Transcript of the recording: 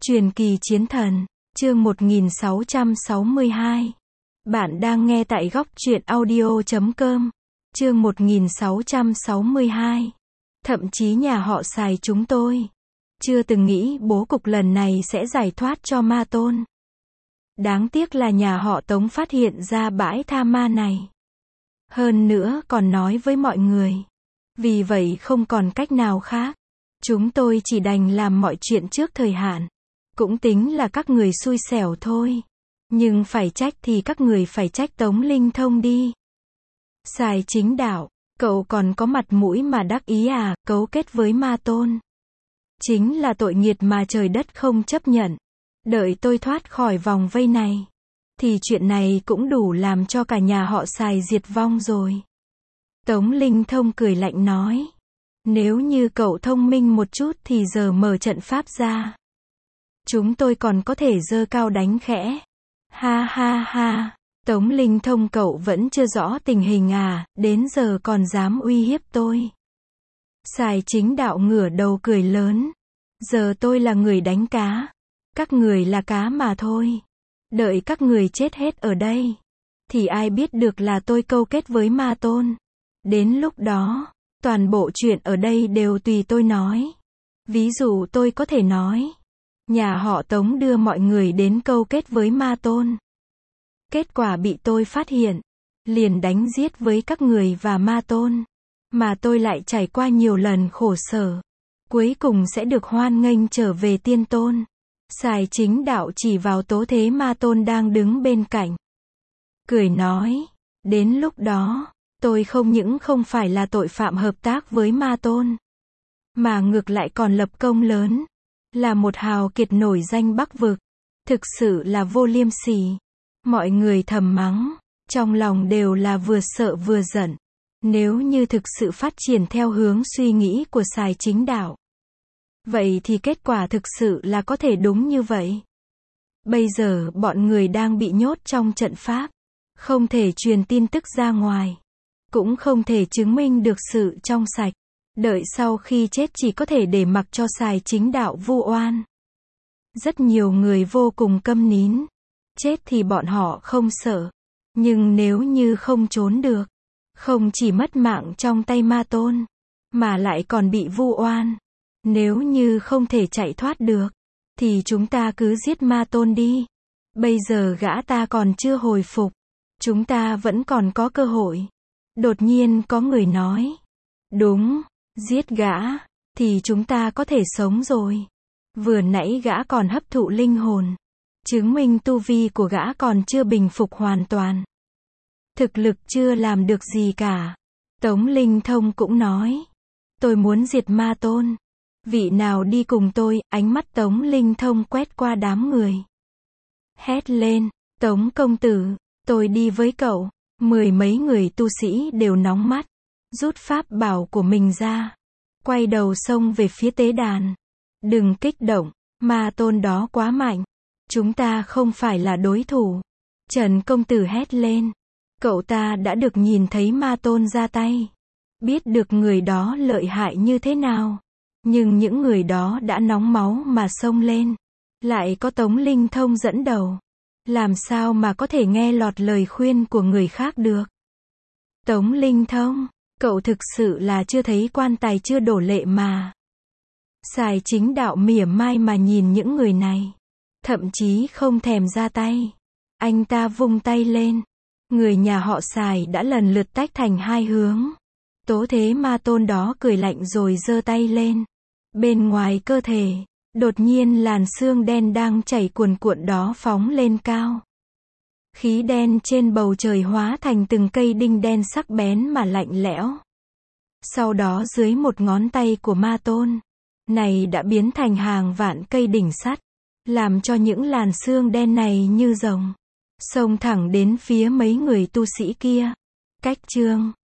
Truyền kỳ chiến thần, chương 1662. Bạn đang nghe tại góc truyện audio.com. Chương 1662. Thậm chí nhà họ Sài chúng tôi chưa từng nghĩ bố cục lần này sẽ giải thoát cho ma tôn. Đáng tiếc là nhà họ Tống phát hiện ra bãi tha ma này. Hơn nữa còn nói với mọi người. Vì vậy không còn cách nào khác. Chúng tôi chỉ đành làm mọi chuyện trước thời hạn. Cũng tính là các người xui xẻo thôi. Nhưng phải trách thì các người phải trách Tống Linh Thông đi. Sài Chính Đạo, cậu còn có mặt mũi mà đắc ý à, cấu kết với ma tôn. Chính là tội nghiệt mà trời đất không chấp nhận. Đợi tôi thoát khỏi vòng vây này, thì chuyện này cũng đủ làm cho cả nhà họ Sài diệt vong rồi. Tống Linh Thông cười lạnh nói. Nếu như cậu thông minh một chút thì giờ mở trận pháp ra. Chúng tôi còn có thể giơ cao đánh khẽ. Ha ha ha. Tống Linh Thông, cậu vẫn chưa rõ tình hình à, đến giờ còn dám uy hiếp tôi. Sài Chính Đạo ngửa đầu cười lớn. Giờ tôi là người đánh cá. Các người là cá mà thôi. Đợi các người chết hết ở đây, thì ai biết được là tôi câu kết với ma tôn. Đến lúc đó, toàn bộ chuyện ở đây đều tùy tôi nói. Ví dụ tôi có thể nói, nhà họ Tống đưa mọi người đến câu kết với ma tôn. Kết quả bị tôi phát hiện, liền đánh giết với các người và ma tôn. Mà tôi lại trải qua nhiều lần khổ sở. Cuối cùng sẽ được hoan nghênh trở về tiên tôn. Sài Chính Đạo chỉ vào Tố Thế Ma Tôn đang đứng bên cạnh. Cười nói, đến lúc đó, tôi không những không phải là tội phạm hợp tác với ma tôn, mà ngược lại còn lập công lớn. Là một hào kiệt nổi danh Bắc vực. Thực sự là vô liêm sỉ. Mọi người thầm mắng, trong lòng đều là vừa sợ vừa giận. Nếu như thực sự phát triển theo hướng suy nghĩ của Sài Chính Đạo, vậy thì kết quả thực sự là có thể đúng như vậy. Bây giờ bọn người đang bị nhốt trong trận pháp, không thể truyền tin tức ra ngoài, cũng không thể chứng minh được sự trong sạch. Đợi sau khi chết chỉ có thể để mặc cho Sài Chính Đạo vu oan. Rất nhiều người vô cùng câm nín. Chết thì bọn họ không sợ, nhưng nếu như không trốn được, không chỉ mất mạng trong tay ma tôn, mà lại còn bị vu oan. Nếu như không thể chạy thoát được, thì chúng ta cứ giết ma tôn đi. Bây giờ gã ta còn chưa hồi phục, chúng ta vẫn còn có cơ hội. Đột nhiên có người nói, đúng, giết gã, thì chúng ta có thể sống rồi. Vừa nãy gã còn hấp thụ linh hồn, chứng minh tu vi của gã còn chưa bình phục hoàn toàn. Thực lực chưa làm được gì cả. Tống Linh Thông cũng nói, tôi muốn diệt ma tôn. Vị nào đi cùng tôi? Ánh mắt Tống Linh Thông quét qua đám người. Hét lên, Tống công tử, tôi đi với cậu. Mười mấy người tu sĩ đều nóng mắt, rút pháp bảo của mình ra, quay đầu xông về phía tế đàn. Đừng kích động, ma tôn đó quá mạnh. Chúng ta không phải là đối thủ. Trần công tử hét lên. Cậu ta đã được nhìn thấy ma tôn ra tay, biết được người đó lợi hại như thế nào. Nhưng những người đó đã nóng máu mà xông lên. Lại có Tống Linh Thông dẫn đầu. Làm sao mà có thể nghe lọt lời khuyên của người khác được. Tống Linh Thông, cậu thực sự là chưa thấy quan tài chưa đổ lệ mà. Sài Chính Đạo mỉa mai mà nhìn những người này. Thậm chí không thèm ra tay. Anh ta vung tay lên. Người nhà họ Sài đã lần lượt tách thành hai hướng. Tố Thế Ma Tôn đó cười lạnh rồi giơ tay lên. Bên ngoài cơ thể, đột nhiên làn sương đen đang chảy cuồn cuộn đó phóng lên cao. Khí đen trên bầu trời hóa thành từng cây đinh đen sắc bén mà lạnh lẽo. Sau đó dưới một ngón tay của ma tôn này đã biến thành hàng vạn cây đỉnh sắt, làm cho những làn sương đen này như rồng xông thẳng đến phía mấy người tu sĩ kia. Cách chương